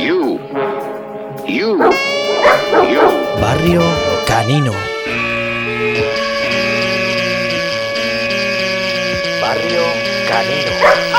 You. Barrio Canino. Barrio Canino.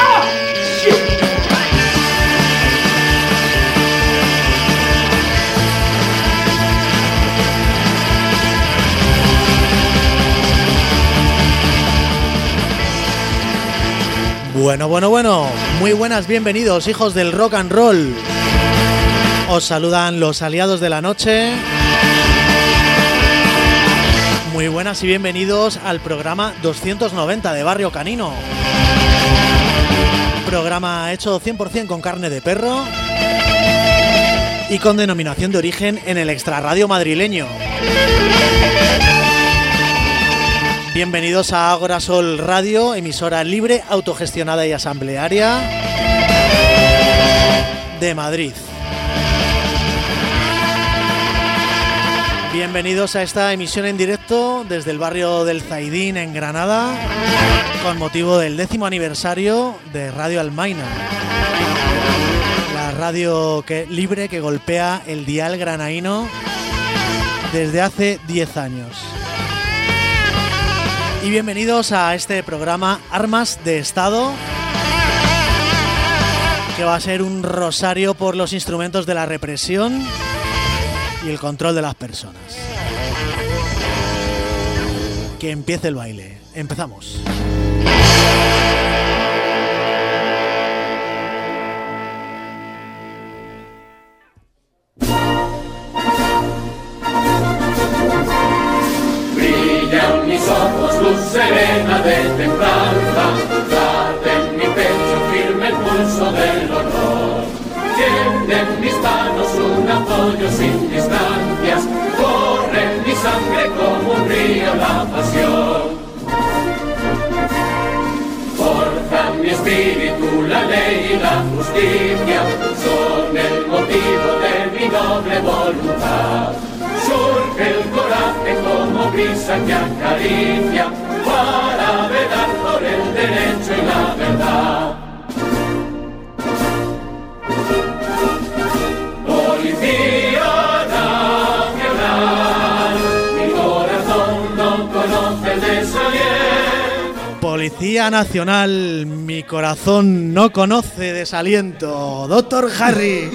Bueno, muy buenas, bienvenidos, hijos del rock and roll. Os saludan los aliados de la noche. Muy buenas y bienvenidos al programa 290 de Barrio Canino. Programa hecho 100% con carne de perro y con denominación de origen en el extrarradio madrileño. Bienvenidos a Ágora Sol Radio, emisora libre, autogestionada y asamblearia de Madrid. Bienvenidos a esta emisión en directo desde el barrio del Zaidín en Granada, con motivo del 10º aniversario de Radio Almaina, la radio libre que golpea el dial granaíno desde hace 10 años. Y bienvenidos a este programa Armas de Estado, que va a ser un rosario por los instrumentos de la represión y el control de las personas. Que empiece el baile. Empezamos. Brillan mis ojos, luz serena de templanza, late en mi pecho firme el pulso del honor. Tiende en mis manos un apoyo sin distancias, corre en mi sangre como un río la pasión. Forja mi espíritu la ley y la justicia, son el motivo de mi noble voluntad. Surge el coraje como brisa que acaricia, para velar por el derecho y la verdad. Policía nacional, mi corazón no conoce el desaliento. Policía Nacional, mi corazón no conoce desaliento. Doctor Harry.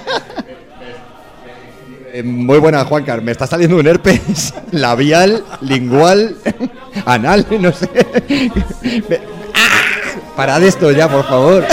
Muy buena, Juancar. Me está saliendo un herpes labial, lingual, anal, no sé. Parad esto ya, por favor.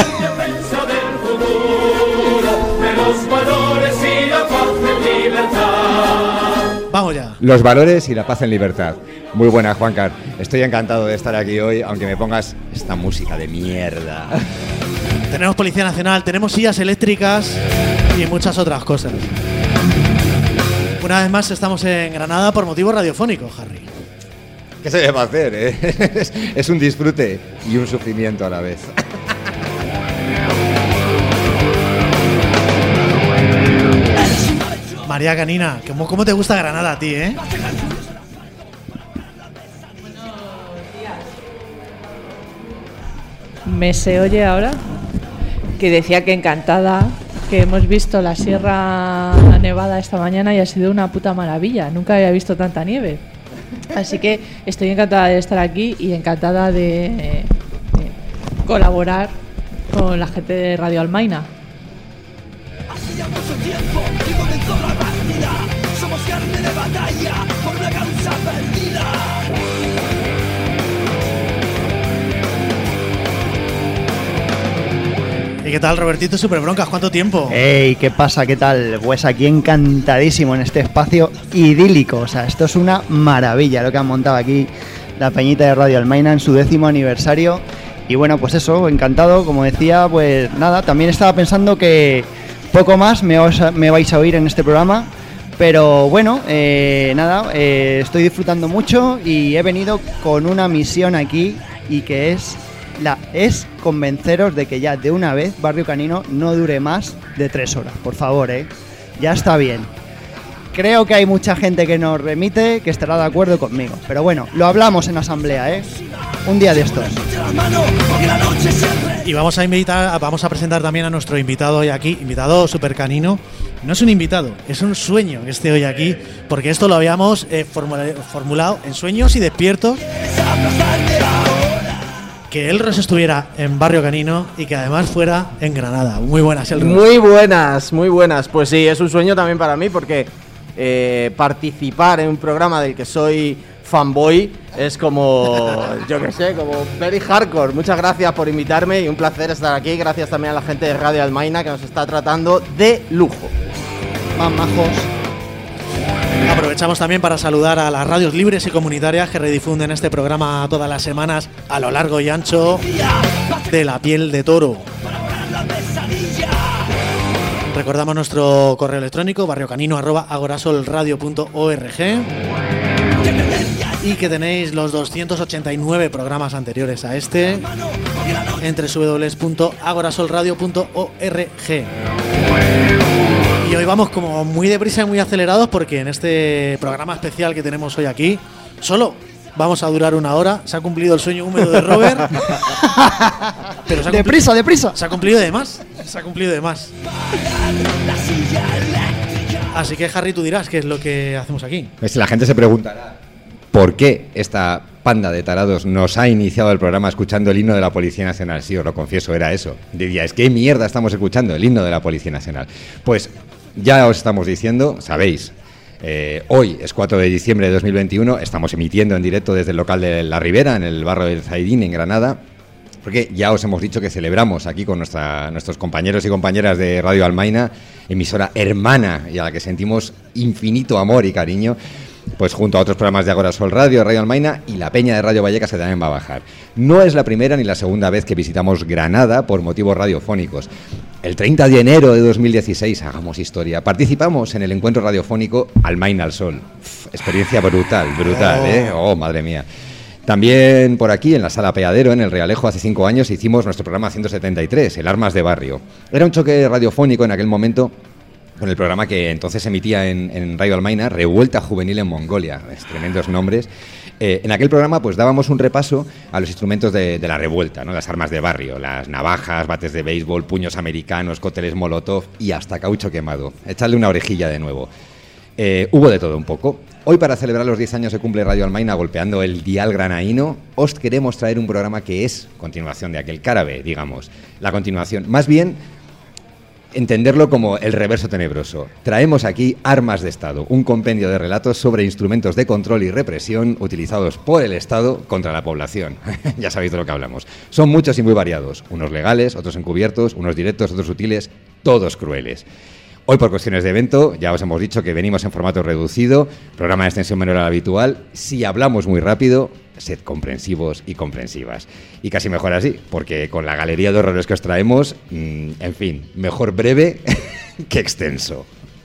Vamos ya. Los valores y la paz en libertad. Muy buena, Juancar. Estoy encantado de estar aquí hoy, aunque me pongas esta música de mierda. Tenemos Policía Nacional, tenemos sillas eléctricas y muchas otras cosas. Una vez más estamos en Granada por motivo radiofónico, Harry. ¿Qué se debe hacer, eh? Es un disfrute y un sufrimiento a la vez. María Canina, ¿cómo te gusta Granada a ti, eh? ¿Me se oye ahora? Que decía que encantada, que hemos visto la Sierra Nevada esta mañana y ha sido una puta maravilla. Nunca había visto tanta nieve. Así que estoy encantada de estar aquí y encantada de colaborar con la gente de Radio Almaina. Hace ya mucho tiempo que comenzó la partida. Somos carne de batalla por una causa perdida. ¿Y qué tal, Robertito Superbroncas? ¿Cuánto tiempo? ¡Ey! ¿Qué pasa? ¿Qué tal? Pues aquí encantadísimo en este espacio idílico. O sea, esto es una maravilla lo que han montado aquí la peñita de Radio Almaina en su 10º aniversario. Y bueno, pues eso, encantado. Como decía, pues nada, también estaba pensando que poco más me vais a oír en este programa. Pero bueno, estoy disfrutando mucho y he venido con una misión aquí y que es convenceros de que ya de una vez Barrio Canino no dure más de 3 horas, por favor, ya está bien. Creo que hay mucha gente que nos remite que estará de acuerdo conmigo, pero bueno, lo hablamos en asamblea, Un día de estos. Y vamos a presentar también a nuestro invitado hoy aquí, invitado super canino. No es un invitado, es un sueño que esté hoy aquí, porque esto lo habíamos formulado en sueños y despiertos. Que Elros estuviera en Barrio Canino y que además fuera en Granada. Muy buenas, Elros. Muy buenas. Pues sí, es un sueño también para mí porque participar en un programa del que soy fanboy es como, yo qué sé, como very hardcore. Muchas gracias por invitarme y un placer estar aquí. Gracias también a la gente de Radio Almaina que nos está tratando de lujo. Más majos. Aprovechamos también para saludar a las radios libres y comunitarias que redifunden este programa todas las semanas a lo largo y ancho de la piel de toro. Recordamos nuestro correo electrónico barriocanino@agorasolradio.org y que tenéis los 289 programas anteriores a este en www.agorasolradio.org. Y hoy vamos como muy deprisa y muy acelerados porque en este programa especial que tenemos hoy aquí solo vamos a durar 1 hora. Se ha cumplido el sueño húmedo de Robert. Pero Deprisa. Se ha cumplido de más. Así que, Harry, tú dirás qué es lo que hacemos aquí. La gente se preguntará por qué esta panda de tarados nos ha iniciado el programa escuchando el himno de la Policía Nacional. Sí, os lo confieso, era eso. Diríais, ¿qué mierda estamos escuchando? El himno de la Policía Nacional. Pues ya os estamos diciendo, sabéis, hoy es 4 de diciembre de 2021, estamos emitiendo en directo desde el local de La Ribera, en el barrio del Zaidín, en Granada, porque ya os hemos dicho que celebramos aquí con nuestros compañeros y compañeras de Radio Almaina, emisora hermana y a la que sentimos infinito amor y cariño, pues junto a otros programas de Agora Sol Radio, Radio Almaina y la Peña de Radio Vallecas, que también va a bajar. No es la primera ni la segunda vez que visitamos Granada por motivos radiofónicos. El 30 de enero de 2016, hagamos historia, participamos en el encuentro radiofónico Almaina al Sol. Experiencia brutal, ¿eh? Oh, madre mía. También por aquí, en la Sala Peadero, en el Realejo, hace 5 años, hicimos nuestro programa 173, el Armas de Barrio. Era un choque radiofónico en aquel momento con el programa que entonces emitía en Radio Almaina, Revuelta Juvenil en Mongolia, tremendos nombres. En aquel programa pues dábamos un repaso a los instrumentos de la revuelta, ¿no? Las armas de barrio, las navajas, bates de béisbol, puños americanos, cócteles molotov y hasta caucho quemado. Echadle una orejilla de nuevo. Hubo de todo un poco. Hoy, para celebrar los 10 años de cumple Radio Almaina, golpeando el dial granaíno, os queremos traer un programa que es continuación de aquel Carabe, digamos. La continuación, más bien entenderlo como el reverso tenebroso. Traemos aquí Armas de Estado, un compendio de relatos sobre instrumentos de control y represión utilizados por el Estado contra la población. Ya sabéis de lo que hablamos. Son muchos y muy variados, unos legales, otros encubiertos, unos directos, otros sutiles, todos crueles. Hoy, por cuestiones de evento, ya os hemos dicho que venimos en formato reducido, programa de extensión menor a la habitual. Si hablamos muy rápido, sed comprensivos y comprensivas. Y casi mejor así, porque con la galería de horrores que os traemos, en fin, mejor breve que extenso.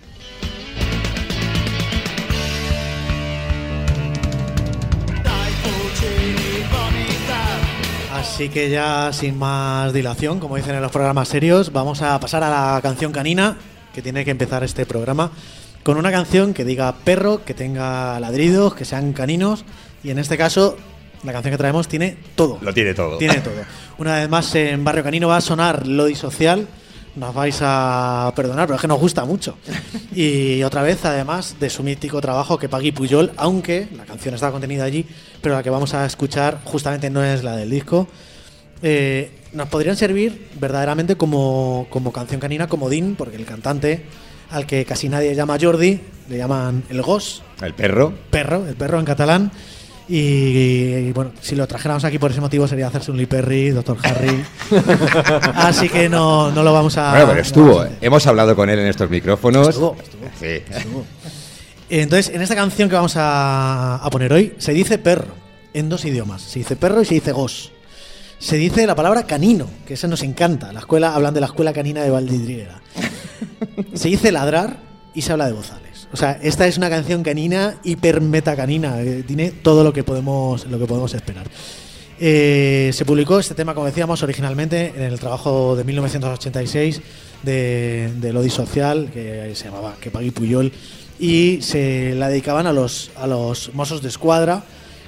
Así que ya sin más dilación, como dicen en los programas serios, vamos a pasar a la canción canina, que tiene que empezar este programa, con una canción que diga perro, que tenga ladridos, que sean caninos, y en este caso la canción que traemos tiene todo. Lo tiene todo. Tiene todo. Una vez más en Barrio Canino va a sonar Lodi Social, nos vais a perdonar, pero es que nos gusta mucho. Y otra vez, además de su mítico trabajo que Pagui Puyol, aunque la canción está contenida allí, pero la que vamos a escuchar justamente no es la del disco. Nos podrían servir verdaderamente como canción canina, comodín, porque el cantante, al que casi nadie llama Jordi, le llaman el Gos. ¿El perro? El perro en catalán. Y bueno, si lo trajéramos aquí por ese motivo sería hacerse un Lee Perry, Dr. Harry. Así que no lo vamos a... Bueno, pero estuvo. Hemos hablado con él en estos micrófonos. Estuvo. Sí. Estuvo. Entonces, en esta canción que vamos a poner hoy, se dice perro en 2 idiomas. Se dice perro y se dice Gos. Se dice la palabra canino, que esa nos encanta. Hablan de la escuela canina de Valdidriera. Se dice ladrar y se habla de bozales. O sea, esta es una canción canina, hiper meta canina. Tiene todo lo que podemos esperar. Se publicó este tema, como decíamos, originalmente en el trabajo de 1986 de Lodi Social, que se llamaba Que Pagui Puyol, y se la dedicaban a los Mossos de Escuadra,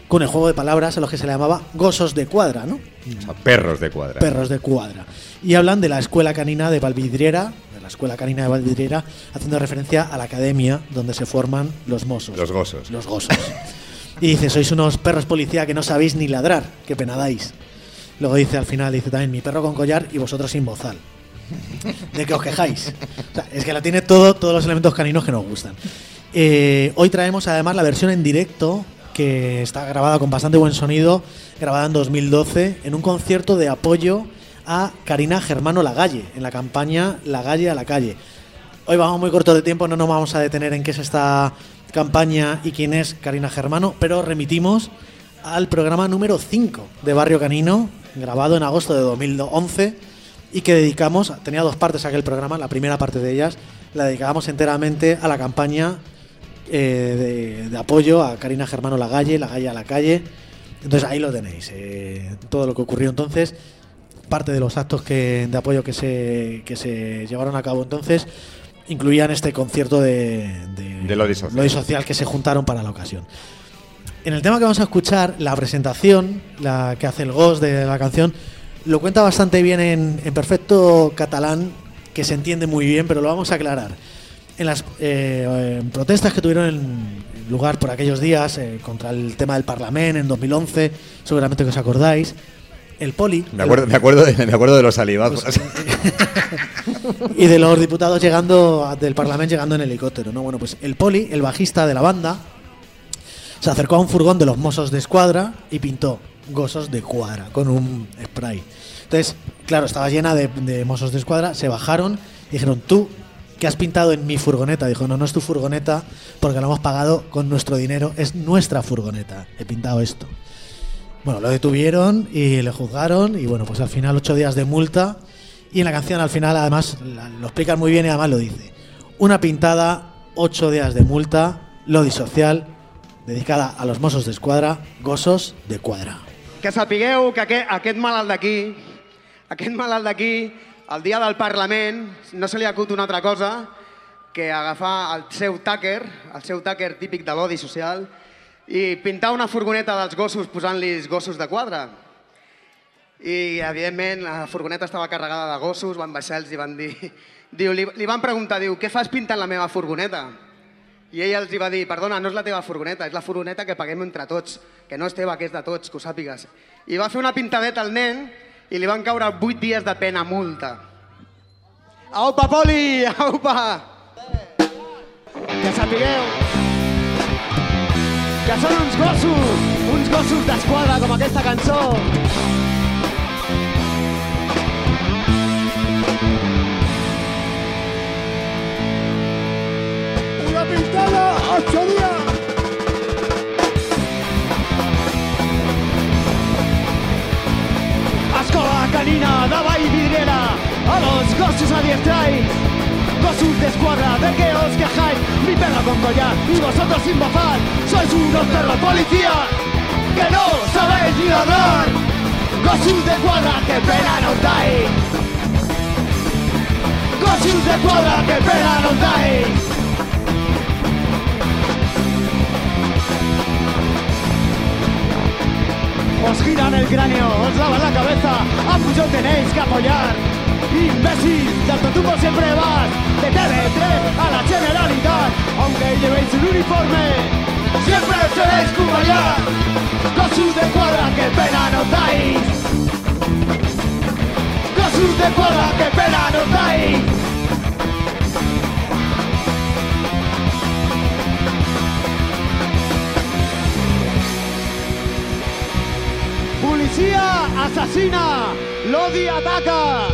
con el juego de palabras a los que se le llamaba gossos de cuadra, ¿no? O sea, perros de cuadra. Perros de cuadra. Y hablan de la escuela canina de Valvidriera, haciendo referencia a la academia donde se forman los mossos. Los gosos. Los gosos. Y dice, sois unos perros policía que no sabéis ni ladrar, que pena dais. Luego dice al final, dice también, mi perro con collar y vosotros sin bozal. De que os quejáis. O sea, es que la tiene todos los elementos caninos que nos gustan. Hoy traemos además la versión en directo, que está grabada con bastante buen sonido, grabada en 2012, en un concierto de apoyo a Karina Germano Lagalle, en la campaña La Galle a la calle. Hoy vamos muy corto de tiempo, no nos vamos a detener en qué es esta campaña y quién es Karina Germano, pero remitimos al programa número 5 de Barrio Canino, grabado en agosto de 2011, y que dedicamos, tenía 2 partes aquel programa, la primera parte de ellas la dedicábamos enteramente a la campaña de apoyo a Karina Germano Lagalle a la calle. Entonces ahí lo tenéis, todo lo que ocurrió entonces, parte de los actos de apoyo que se llevaron a cabo entonces incluían este concierto de Lodi Social que se juntaron para la ocasión. En el tema que vamos a escuchar, la presentación, la que hace el GOS de la canción, lo cuenta bastante bien en perfecto catalán, que se entiende muy bien, pero lo vamos a aclarar. En las protestas que tuvieron en lugar por aquellos días contra el tema del Parlament en 2011, seguramente que os acordáis, el poli... Me acuerdo de los salivazos. Pues, y de los diputados del Parlament llegando en helicóptero, ¿no? Bueno, pues el poli, el bajista de la banda, se acercó a un furgón de los Mossos de Escuadra y pintó Gossos de Cuadra con un spray. Entonces, claro, estaba llena de Mossos de Escuadra, se bajaron y dijeron, ¿tú qué has pintado en mi furgoneta? Dijo, no es tu furgoneta porque lo hemos pagado con nuestro dinero, es nuestra furgoneta, he pintado esto. Bueno, lo detuvieron y le juzgaron y bueno, pues al final 8 días de multa, y en la canción al final además lo explican muy bien y además lo dice. Una pintada, 8 días de multa, Lodi Social, dedicada a los Mossos d'Esquadra, Gossos de Cuadra. Que sapigueu que aquest malalt d'aquí, el dia del Parlament, no se li acut una altra cosa que agafar el seu tàquer típic de l'odi social i pintar una furgoneta dels gossos posant-li gossos de quadra. I, evidentment, la furgoneta estava carregada de gossos, van baixar-los i van dir... Li van preguntar, què fas pintant la meva furgoneta? I ell els va dir, perdona, no és la teva furgoneta, és la furgoneta que paguem entre tots, que no és teva, que és de tots, que ho sàpigues. I va fer una pintadeta al nen i li van caure 8 dies de pena multa. Aupa, poli! Aupa! Que sapigueu que són uns gossos d'esquadra com aquesta cançó. Una pintada, 8 días. Escola canina de Vallvidrera, a los gossos adiestráis. Gossos de escuadra, ¿de qué os quejáis? Mi perro con collar y vosotros sin bozal. Sois unos perros policías que no sabéis ni ladrar. Gossos de cuadra, qué pena nos dais. Gossos de cuadra, qué pena nos dais. Os giran el cráneo, os lavan la cabeza, a mucho tenéis que apoyar. Imbécil, de autotubo siempre vas, de TV3 a la Generalitat, aunque llevéis un uniforme, siempre seréis cubayar. Gossos de cuadra, qué pena nos dais. Gossos de cuadra, qué pena nos dais. Policía asesina, Lodi ataca.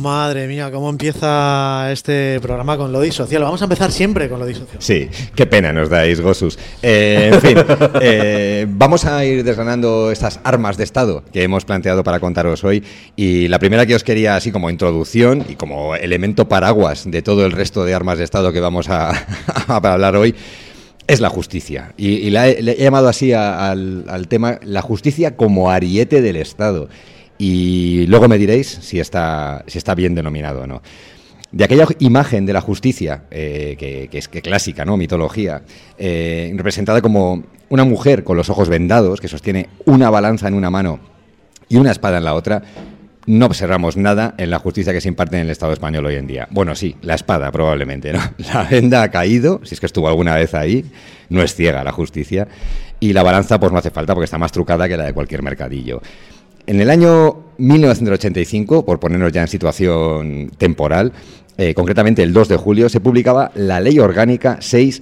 Madre mía, cómo empieza este programa con lo disocial. Vamos a empezar siempre con lo disocial. Sí, qué pena nos dais, Gosus. En fin, vamos a ir desgranando estas armas de Estado que hemos planteado para contaros hoy. Y la primera que os quería, así como introducción y como elemento paraguas de todo el resto de armas de Estado que vamos a hablar hoy, es la justicia. Y le he llamado así al tema, la justicia como ariete del Estado. Y luego me diréis si está bien denominado o no. De aquella imagen de la justicia, que es clásica, ¿no? Mitología, representada como una mujer con los ojos vendados, que sostiene una balanza en una mano y una espada en la otra, no observamos nada en la justicia que se imparte en el Estado español hoy en día. Bueno, sí, la espada probablemente, ¿no? La venda ha caído, si es que estuvo alguna vez ahí, no es ciega la justicia, y la balanza pues no hace falta porque está más trucada que la de cualquier mercadillo. En el año 1985, por ponernos ya en situación temporal, concretamente el 2 de julio, se publicaba la Ley Orgánica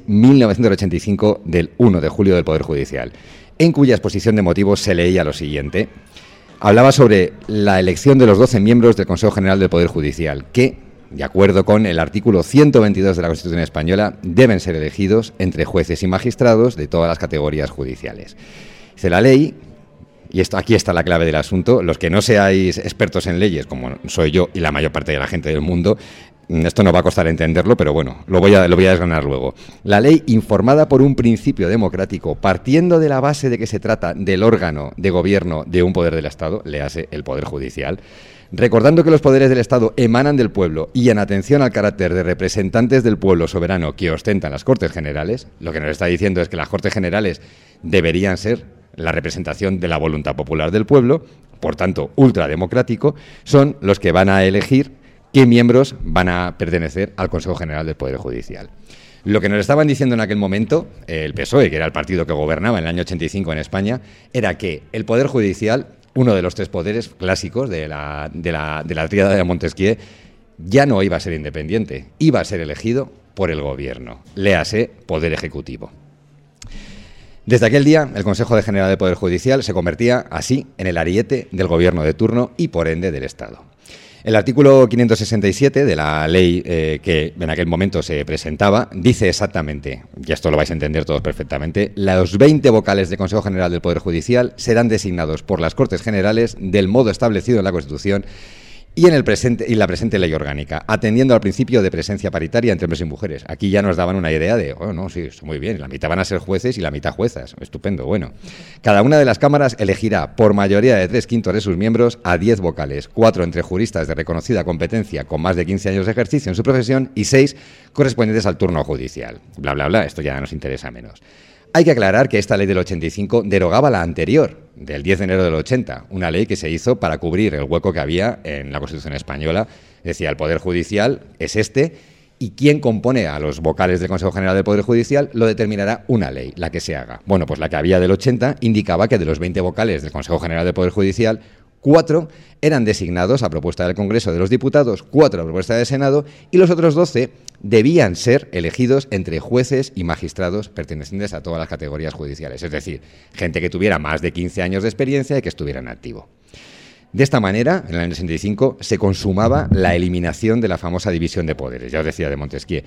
6/1985 del 1 de julio del Poder Judicial, en cuya exposición de motivos se leía lo siguiente. Hablaba sobre la elección de los 12 miembros del Consejo General del Poder Judicial, que, de acuerdo con el artículo 122 de la Constitución Española, deben ser elegidos entre jueces y magistrados de todas las categorías judiciales. Dice la ley. Y aquí está la clave del asunto. Los que no seáis expertos en leyes, como soy yo y la mayor parte de la gente del mundo, esto no va a costar entenderlo, pero bueno, lo voy a desgranar luego. La ley, informada por un principio democrático, partiendo de la base de que se trata del órgano de gobierno de un poder del Estado, léase el Poder Judicial, recordando que los poderes del Estado emanan del pueblo y en atención al carácter de representantes del pueblo soberano que ostentan las Cortes Generales, lo que nos está diciendo es que las Cortes Generales deberían ser la representación de la voluntad popular del pueblo, por tanto, ultrademocrático, son los que van a elegir qué miembros van a pertenecer al Consejo General del Poder Judicial. Lo que nos estaban diciendo en aquel momento, el PSOE, que era el partido que gobernaba en el año 85 en España, era que el Poder Judicial, uno de los tres poderes clásicos de la tríada de Montesquieu, ya no iba a ser independiente, iba a ser elegido por el gobierno, léase Poder Ejecutivo. Desde aquel día, el Consejo General del Poder Judicial se convertía así en el ariete del gobierno de turno y, por ende, del Estado. El artículo 567 de la ley que en aquel momento se presentaba dice exactamente, y esto lo vais a entender todos perfectamente, los 20 vocales del Consejo General del Poder Judicial serán designados por las Cortes Generales del modo establecido en la Constitución y en la presente ley orgánica, atendiendo al principio de presencia paritaria entre hombres y mujeres. Aquí ya nos daban una idea de, no, sí, muy bien, la mitad van a ser jueces y la mitad juezas. Estupendo, bueno. Cada una de las cámaras elegirá por mayoría de 3/5 de sus miembros a 10 vocales, 4 entre juristas de reconocida competencia con más de 15 años de ejercicio en su profesión y 6 correspondientes al turno judicial. Bla, bla, bla, esto ya nos interesa menos. Hay que aclarar que esta ley del 85 derogaba la anterior, del 10 de enero del 80, una ley que se hizo para cubrir el hueco que había en la Constitución española. Decía, el Poder Judicial es este, y quien compone a los vocales del Consejo General del Poder Judicial lo determinará una ley, la que se haga. Bueno, pues la que había del 80 indicaba que de los 20 vocales del Consejo General del Poder Judicial, 4 eran designados a propuesta del Congreso de los Diputados, 4 a propuesta del Senado, y los otros 12 debían ser elegidos entre jueces y magistrados pertenecientes a todas las categorías judiciales, es decir, gente que tuviera más de 15 años de experiencia y que estuviera en activo. De esta manera, en el año 65, se consumaba la eliminación de la famosa división de poderes, ya os decía de Montesquieu.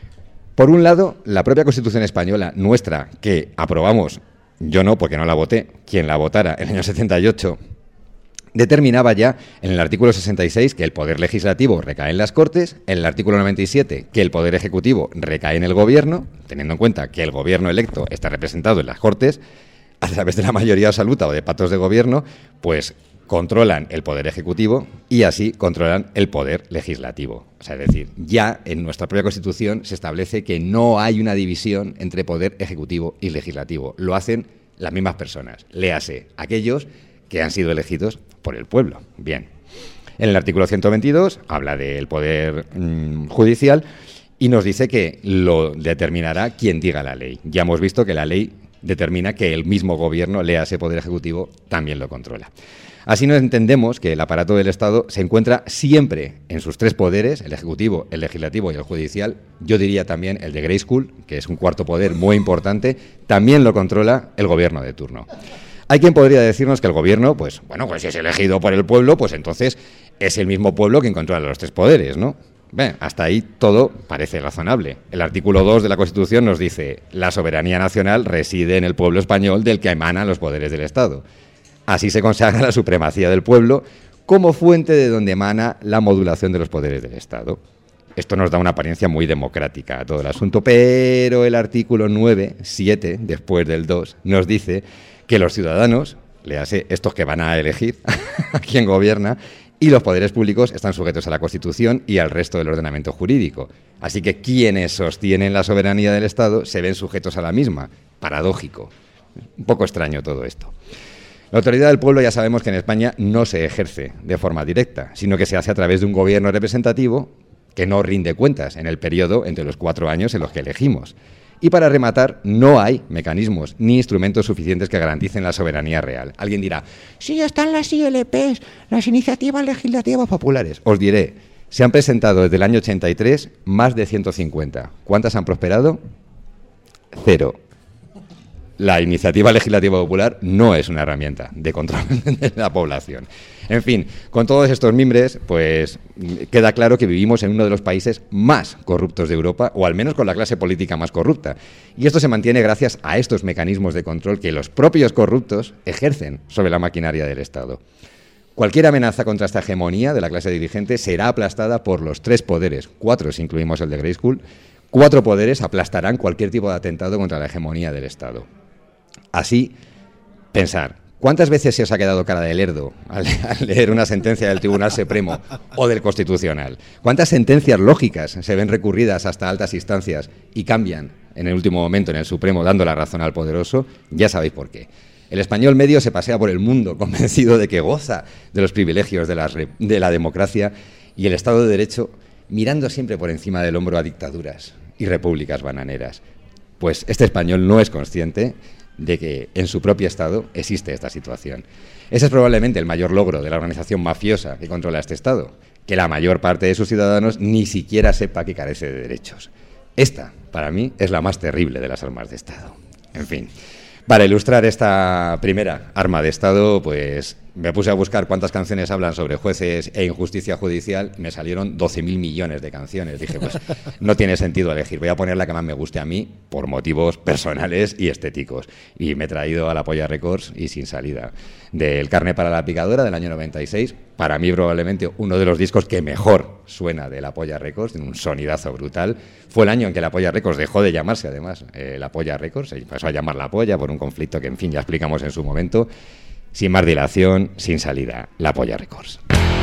Por un lado, la propia Constitución española, nuestra, que aprobamos, yo no, porque no la voté, quien la votara en el año 78, determinaba ya en el artículo 66 que el poder legislativo recae en las Cortes, en el artículo 97 que el poder ejecutivo recae en el gobierno, teniendo en cuenta que el gobierno electo está representado en las Cortes a través de la mayoría absoluta o de pactos de gobierno, pues controlan el poder ejecutivo y así controlan el poder legislativo. O sea, es decir, ya en nuestra propia Constitución se establece que no hay una división entre poder ejecutivo y legislativo. Lo hacen las mismas personas. Léase, aquellos que han sido elegidos por el pueblo. Bien. En el artículo 122 habla del poder judicial y nos dice que lo determinará quien diga la ley. Ya hemos visto que la ley determina que el mismo gobierno, léase poder ejecutivo, también lo controla. Así nos entendemos que el aparato del Estado se encuentra siempre en sus tres poderes, el ejecutivo, el legislativo y el judicial. Yo diría también el de Grayskull, que es un cuarto poder muy importante, también lo controla el gobierno de turno. Hay quien podría decirnos que el gobierno, pues si es elegido por el pueblo, pues entonces Es el mismo pueblo quien controla los tres poderes, ¿no? Bien, hasta ahí todo parece razonable. El artículo 2 de la Constitución nos dice: la soberanía nacional reside en el pueblo español del que emanan los poderes del Estado. Así se consagra la supremacía del pueblo como fuente de donde emana la modulación de los poderes del Estado. Esto nos da una apariencia muy democrática a todo el asunto, pero el artículo 9.7, después del 2, nos dice que los ciudadanos, léase estos que van a elegir a quien gobierna, y los poderes públicos están sujetos a la Constitución y al resto del ordenamiento jurídico. Así que quienes sostienen la soberanía del Estado se ven sujetos a la misma. Paradójico. Un poco extraño todo esto. La autoridad del pueblo ya sabemos que en España no se ejerce de forma directa, sino que se hace a través de un gobierno representativo que no rinde cuentas en el periodo entre los 4 años en los que elegimos. Y para rematar, no hay mecanismos ni instrumentos suficientes que garanticen la soberanía real. Alguien dirá: sí, están las ILPs, las iniciativas legislativas populares. Os diré, se han presentado desde el año 83 más de 150. ¿Cuántas han prosperado? 0. La iniciativa legislativa popular no es una herramienta de control de la población. En fin, con todos estos mimbres, pues queda claro que vivimos en uno de los países más corruptos de Europa, o al menos con la clase política más corrupta. Y esto se mantiene gracias a estos mecanismos de control que los propios corruptos ejercen sobre la maquinaria del Estado. Cualquier amenaza contra esta hegemonía de la clase dirigente será aplastada por los 3 poderes, 4 si incluimos el de Grayskull. 4 poderes aplastarán cualquier tipo de atentado contra la hegemonía del Estado. Así, pensar, ¿cuántas veces se os ha quedado cara de lerdo al leer una sentencia del Tribunal Supremo o del Constitucional? ¿Cuántas sentencias lógicas se ven recurridas hasta altas instancias y cambian en el último momento en el Supremo dando la razón al poderoso? Ya sabéis por qué. El español medio se pasea por el mundo convencido de que goza de los privilegios de la democracia y el Estado de Derecho, mirando siempre por encima del hombro a dictaduras y repúblicas bananeras. Pues este español no es consciente de que en su propio Estado existe esta situación. Ese es probablemente el mayor logro de la organización mafiosa que controla este Estado, que la mayor parte de sus ciudadanos ni siquiera sepa que carece de derechos. Esta, para mí, es la más terrible de las armas de Estado. En fin, para ilustrar esta primera arma de Estado, pues me puse a buscar cuántas canciones hablan sobre jueces e injusticia judicial y me salieron 12.000 millones de canciones. Dije, pues no tiene sentido elegir, voy a poner la que más me guste a mí por motivos personales y estéticos. Y me he traído a La Polla Records y Sin Salida, del Carne para la Picadora del año 96. Para mí probablemente uno de los discos que mejor suena de La Polla Records, tiene un sonidazo brutal. Fue el año en que La Polla Records dejó de llamarse además La Polla Records, se pasó a llamar La Polla por un conflicto que en fin ya explicamos en su momento. Sin más dilación, Sin Salida, La Polla Records.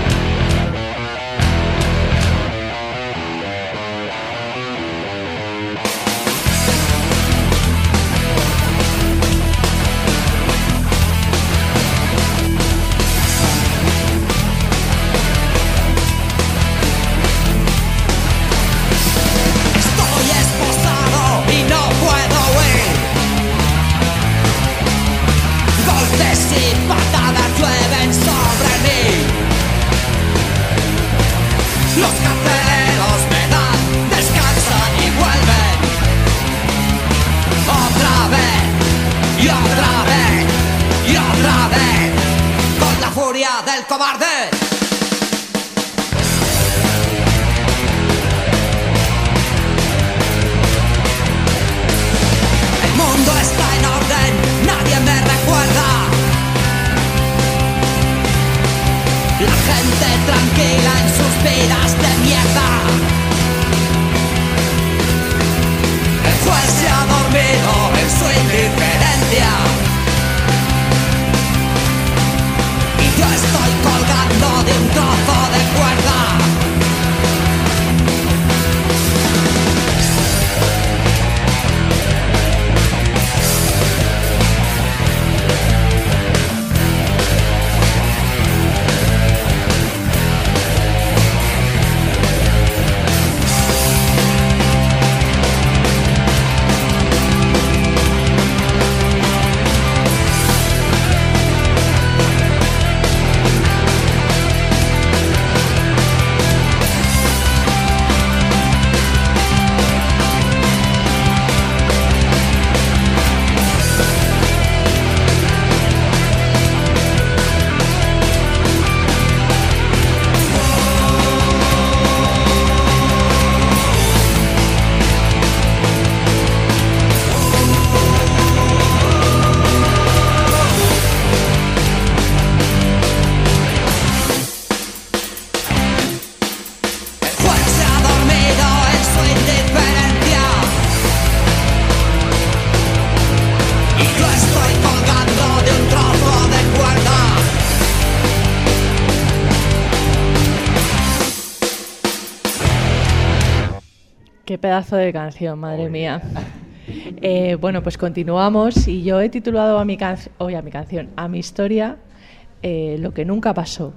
Del cobarde. El mundo está en orden, nadie me recuerda. La gente tranquila en sus vidas de mierda. El juez se ha dormido en su indiferencia. Yo estoy colgando de un trozo de cuerda. Qué pedazo de canción, madre mía. Bueno, pues continuamos y yo he titulado a mi historia, Lo que nunca pasó.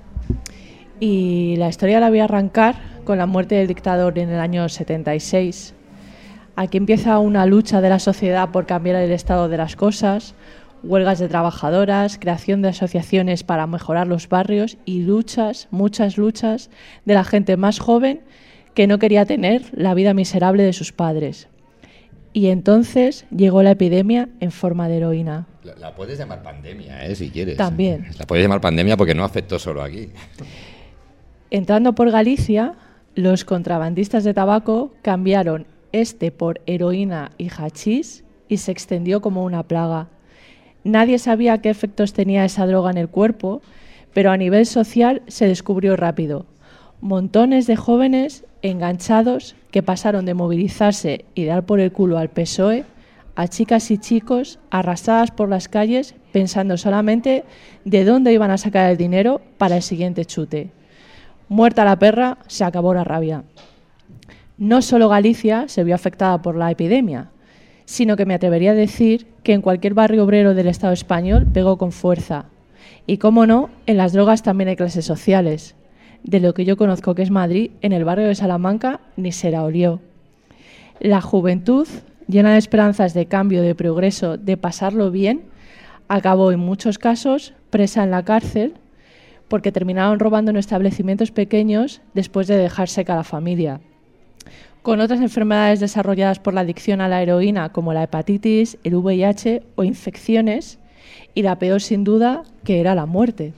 Y la historia la voy a arrancar con la muerte del dictador en el año 76. Aquí empieza una lucha de la sociedad por cambiar el estado de las cosas, huelgas de trabajadoras, creación de asociaciones para mejorar los barrios y luchas, muchas luchas, de la gente más joven que no quería tener la vida miserable de sus padres. Y entonces llegó la epidemia en forma de heroína. La puedes llamar pandemia, si quieres. También. La puedes llamar pandemia porque no afectó solo aquí. Entrando por Galicia, los contrabandistas de tabaco cambiaron por heroína y hachís y se extendió como una plaga. Nadie sabía qué efectos tenía esa droga en el cuerpo, pero a nivel social se descubrió rápido. Montones de jóvenes enganchados que pasaron de movilizarse y dar por el culo al PSOE a chicas y chicos arrastradas por las calles pensando solamente de dónde iban a sacar el dinero para el siguiente chute. Muerta la perra, se acabó la rabia. No solo Galicia se vio afectada por la epidemia, sino que me atrevería a decir que en cualquier barrio obrero del Estado español pegó con fuerza. Y cómo no, en las drogas también hay clases sociales. De lo que yo conozco que es Madrid, en el barrio de Salamanca ni se la olió. La juventud, llena de esperanzas de cambio, de progreso, de pasarlo bien, acabó en muchos casos presa en la cárcel porque terminaron robando en establecimientos pequeños después de dejar seca a la familia. Con otras enfermedades desarrolladas por la adicción a la heroína como la hepatitis, el VIH o infecciones, y la peor sin duda que era la muerte.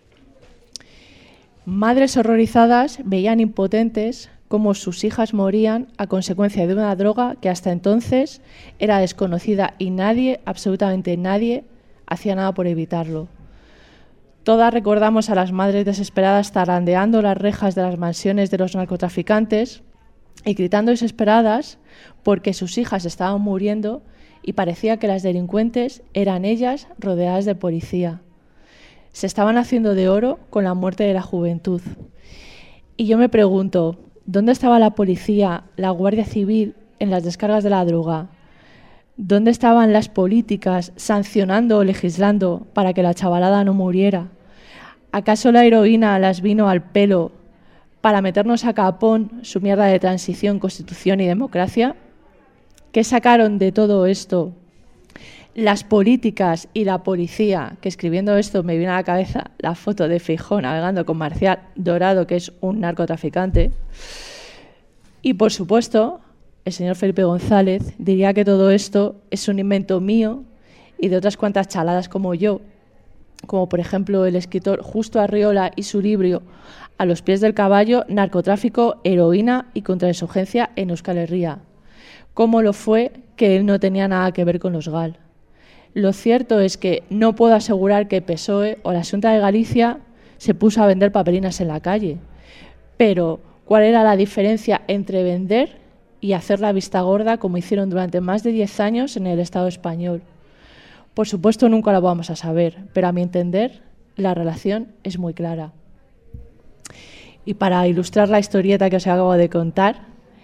Madres horrorizadas veían impotentes cómo sus hijas morían a consecuencia de una droga que hasta entonces era desconocida y nadie, absolutamente nadie, hacía nada por evitarlo. Todas recordamos a las madres desesperadas zarandeando las rejas de las mansiones de los narcotraficantes y gritando desesperadas porque sus hijas estaban muriendo y parecía que las delincuentes eran ellas rodeadas de policía. Se estaban haciendo de oro con la muerte de la juventud. Y yo me pregunto, ¿dónde estaba la policía, la Guardia Civil en las descargas de la droga? ¿Dónde estaban las políticas sancionando o legislando para que la chavalada no muriera? ¿Acaso la heroína las vino al pelo para meternos a capón su mierda de transición, constitución y democracia? ¿Qué sacaron de todo esto las políticas y la policía? Que escribiendo esto me viene a la cabeza la foto de Feijóo navegando con Marcial Dorado, que es un narcotraficante. Y por supuesto, el señor Felipe González diría que todo esto es un invento mío y de otras cuantas chaladas como yo, como por ejemplo el escritor Justo Arriola y su libro A los pies del caballo, narcotráfico, heroína y contrainsurgencia en Euskal Herria. ¿Cómo lo fue que él no tenía nada que ver con los GAL? Lo cierto es que no puedo asegurar que PSOE o la Xunta de Galicia se puso a vender papelinas en la calle. Pero, ¿cuál era la diferencia entre vender y hacer la vista gorda como hicieron durante más de 10 años en el Estado español? Por supuesto, nunca lo vamos a saber, pero a mi entender, la relación es muy clara. Y para ilustrar la historieta que os acabo de contar,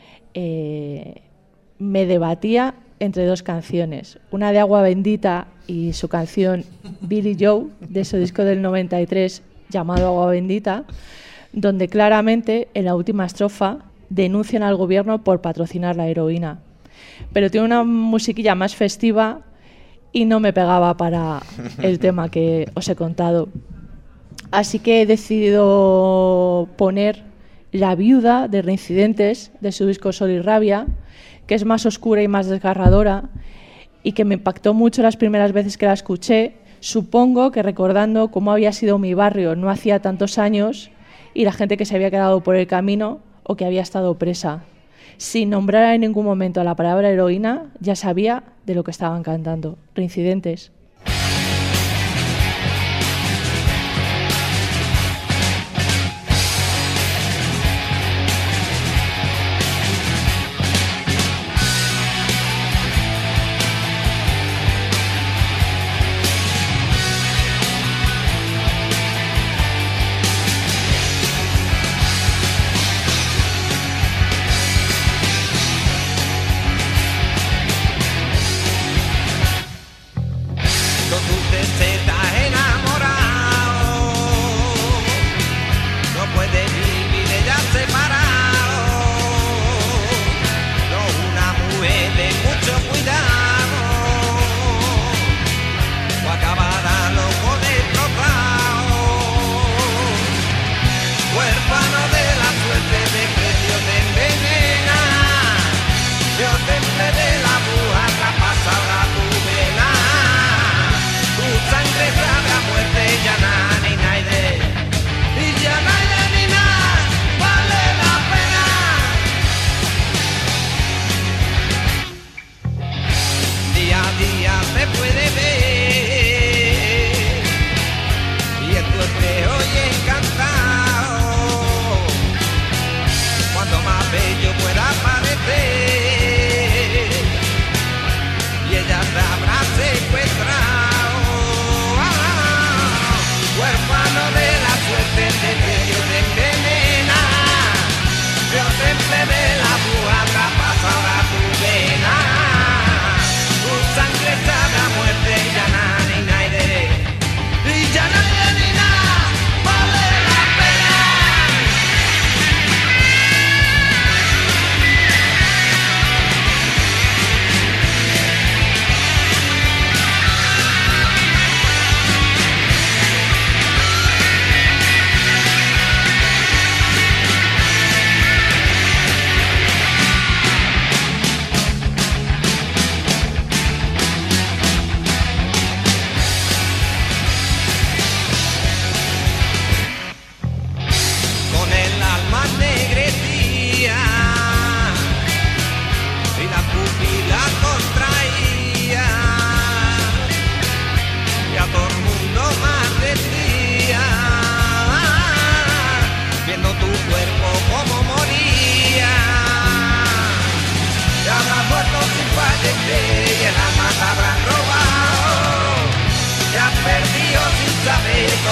me debatía entre dos canciones, una de Agua Bendita y su canción Billy Joe, de su disco del 93 llamado Agua Bendita, donde claramente en la última estrofa denuncian al gobierno por patrocinar la heroína. Pero tiene una musiquilla más festiva y no me pegaba para el tema que os he contado. Así que he decidido poner La viuda de Reincidentes, de su disco Sol y Rabia, que es más oscura y más desgarradora y que me impactó mucho las primeras veces que la escuché, supongo que recordando cómo había sido mi barrio no hacía tantos años y la gente que se había quedado por el camino o que había estado presa. Sin nombrar en ningún momento a la palabra heroína, ya sabía de lo que estaban cantando. Reincidentes.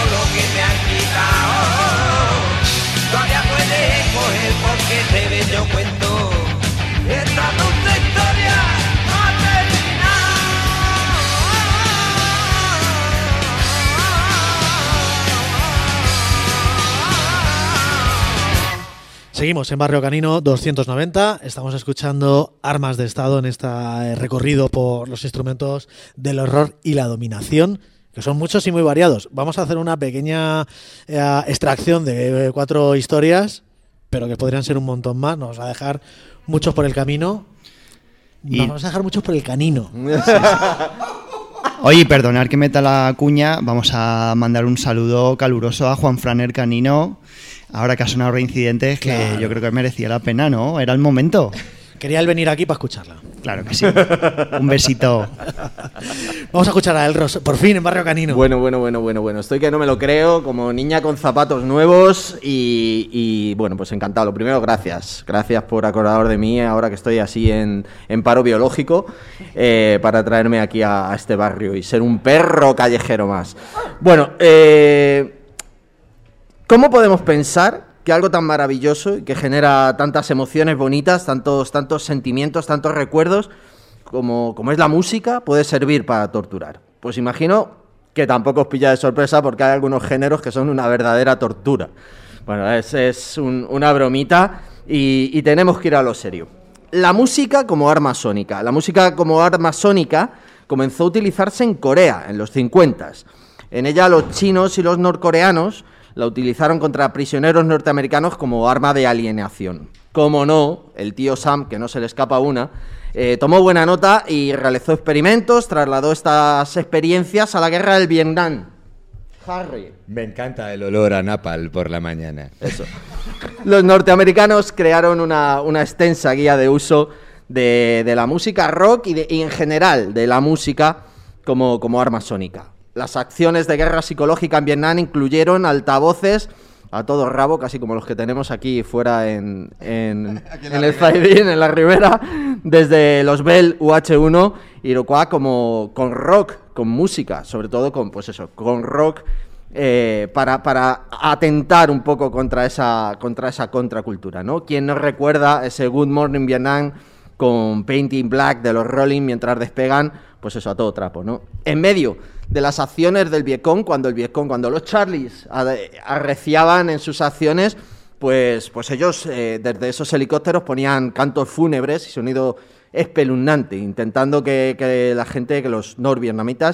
lo que me han quitado. Todavía puedes coger porque te bello cuento. Esta dulce historia ha terminado. Seguimos en Barrio Canino 290, estamos escuchando Armas de Estado en este recorrido por los instrumentos del horror y la dominación, que son muchos y muy variados. Vamos a hacer una pequeña extracción de 4 historias, pero que podrían ser un montón más. Nos vamos a dejar muchos por el camino. Nos vamos a dejar muchos por el canino. Oye, perdonar que meta la cuña, vamos a mandar un saludo caluroso a Juan Franer Canino, ahora que ha sonado Reincidentes, que claro, yo creo que merecía la pena, ¿no? Era el momento. Quería él venir aquí para escucharla. Claro que sí. Un besito. Vamos a escuchar a Elros, por fin, en Barrio Canino. Bueno. Estoy que no me lo creo, como niña con zapatos nuevos y bueno, pues encantado. Lo primero, gracias. Gracias por acordaros de mí ahora que estoy así en paro biológico para traerme aquí a este barrio y ser un perro callejero más. Bueno, ¿cómo podemos pensar que algo tan maravilloso y que genera tantas emociones bonitas, tantos sentimientos, tantos recuerdos, como es la música, puede servir para torturar? Pues imagino que tampoco os pilla de sorpresa porque hay algunos géneros que son una verdadera tortura. Bueno, es una bromita y tenemos que ir a lo serio. La música como arma sónica. La música como arma sónica comenzó a utilizarse en Corea en los 50s. En ella los chinos y los norcoreanos la utilizaron contra prisioneros norteamericanos como arma de alienación. Como no, el tío Sam, que no se le escapa una, tomó buena nota y realizó experimentos, trasladó estas experiencias a la guerra del Vietnam. Harry. Me encanta el olor a napalm por la mañana. Eso. Los norteamericanos crearon una extensa guía de uso de la música rock y en general de la música como arma sónica. Las acciones de guerra psicológica en Vietnam incluyeron altavoces a todo rabo, casi como los que tenemos aquí fuera en el Zaidín, en la Ribera, desde los Bell UH-1 Iroquois, como con rock, con música, sobre todo con rock, para atentar un poco contra esa contracultura, ¿no? ¿Quién nos recuerda ese Good Morning Vietnam con Painting Black de los Rolling mientras despegan, pues eso, a todo trapo, ¿no? En medio de las acciones del Vietcong, cuando los Charlies arreciaban en sus acciones, pues ellos desde esos helicópteros ponían cantos fúnebres y sonido espeluznante, intentando que la gente, que los norvietnamitas,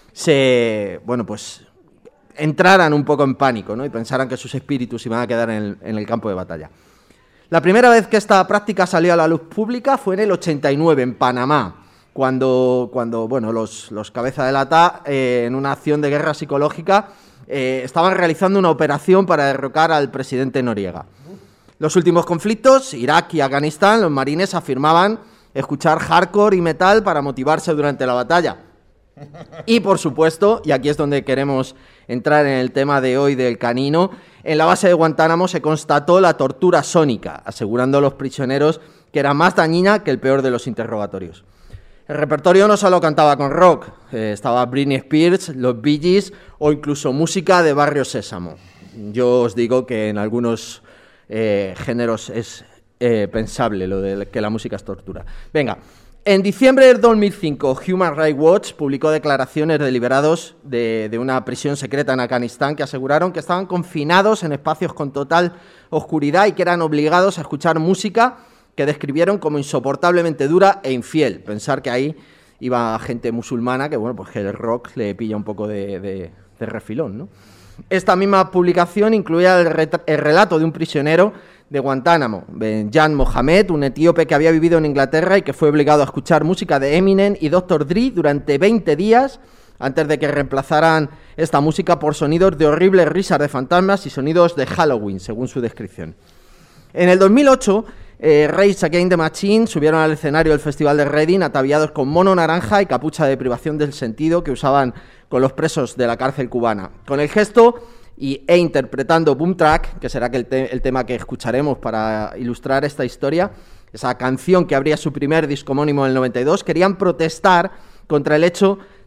entraran un poco en pánico, ¿no? Y pensaran que sus espíritus iban a quedar en el campo de batalla. La primera vez que esta práctica salió a la luz pública fue en el 89, en Panamá, cuando los cabeza de lata, en una acción de guerra psicológica, estaban realizando una operación para derrocar al presidente Noriega. Los últimos conflictos, Irak y Afganistán, los marines afirmaban escuchar hardcore y metal para motivarse durante la batalla. Y por supuesto, y aquí es donde queremos entrar en el tema de hoy del canino, en la base de Guantánamo se constató la tortura sónica, asegurando a los prisioneros que era más dañina que el peor de los interrogatorios. El repertorio no solo cantaba con rock, estaba Britney Spears, los Bee Gees o incluso música de Barrio Sésamo. Yo os digo que en algunos géneros es pensable lo de que la música es tortura. Venga, en diciembre del 2005, Human Rights Watch publicó declaraciones de liberados de una prisión secreta en Afganistán que aseguraron que estaban confinados en espacios con total oscuridad y que eran obligados a escuchar música que describieron como insoportablemente dura e infiel. Pensar que ahí iba gente musulmana, que bueno, pues que el rock le pilla un poco de refilón, ¿no? Esta misma publicación incluía el relato de un prisionero de Guantánamo, Jan Mohamed, un etíope que había vivido en Inglaterra y que fue obligado a escuchar música de Eminem y Dr. Dre durante 20 días antes de que reemplazaran esta música por sonidos de horribles risas de fantasmas y sonidos de Halloween, según su descripción. En el 2008, Rage Against the Machine subieron al escenario del Festival de Reading ataviados con mono naranja y capucha de privación del sentido que usaban con los presos de la cárcel cubana. Con el gesto e interpretando Boom Track, que será el tema que escucharemos para ilustrar esta historia, esa canción que abría su primer disco homónimo en el 92, querían protestar contra el hecho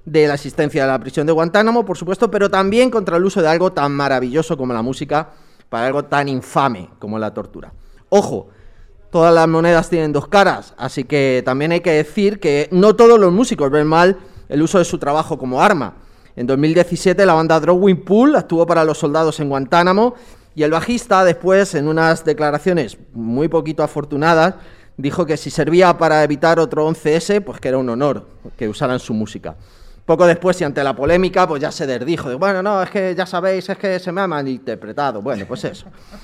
de la existencia de la prisión de Guantánamo, por supuesto, pero también contra el uso de algo tan maravilloso como la música para algo tan infame como la tortura. Ojo, todas las monedas tienen dos caras, así que también hay que decir que no todos los músicos ven mal el uso de su trabajo como arma. En 2017 la banda Drowning Pool actuó para los soldados en Guantánamo y el bajista después, en unas declaraciones muy poquito afortunadas, dijo que si servía para evitar otro 11S, pues que era un honor que usaran su música. Poco después y ante la polémica, pues ya se desdijo. Bueno, no, es que ya sabéis, es que se me ha malinterpretado. Bueno, pues eso.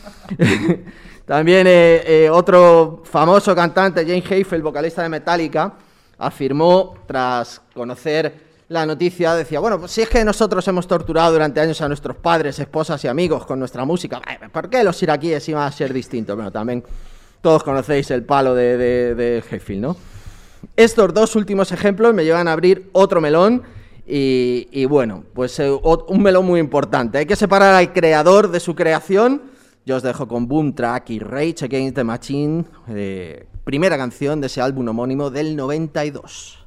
También otro famoso cantante, James Hetfield, vocalista de Metallica, afirmó, tras conocer la noticia, decía, bueno, pues si es que nosotros hemos torturado durante años a nuestros padres, esposas y amigos con nuestra música, ¿por qué los iraquíes iban a ser distintos? Bueno, también todos conocéis el palo de Hetfield, ¿no? Estos dos últimos ejemplos me llevan a abrir otro melón y bueno, pues un melón muy importante. Hay que separar al creador de su creación. Yo os dejo con Boom Track y Rage Against the Machine, primera canción de ese álbum homónimo del 92.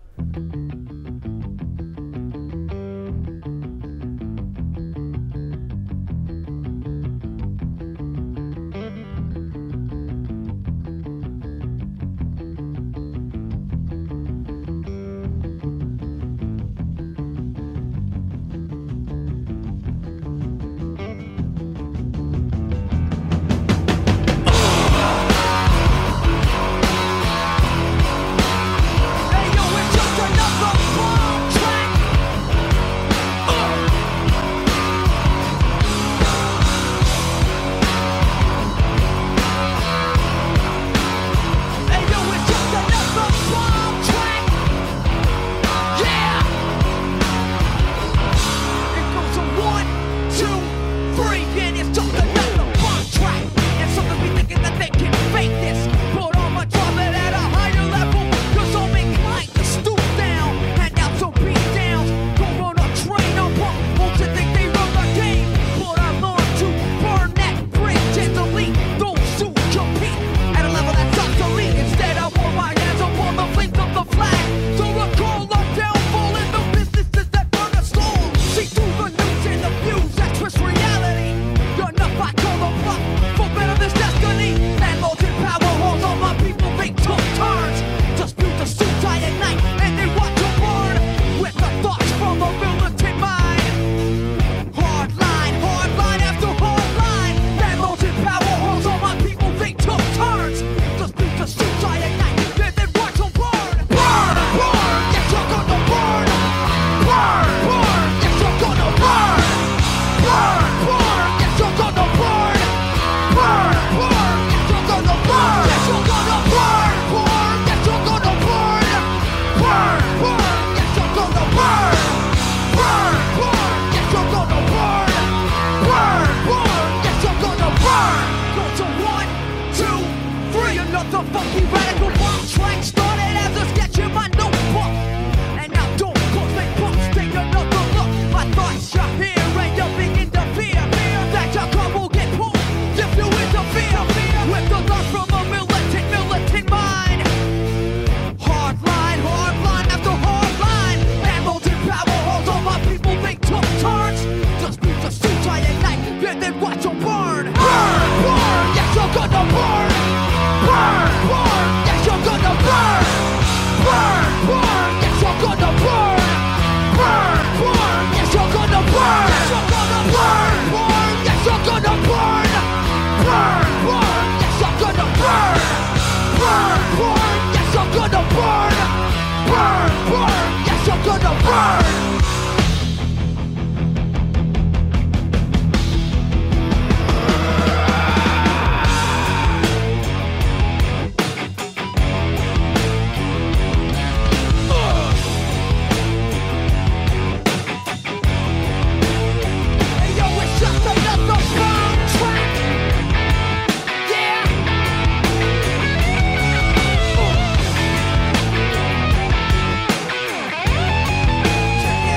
Check it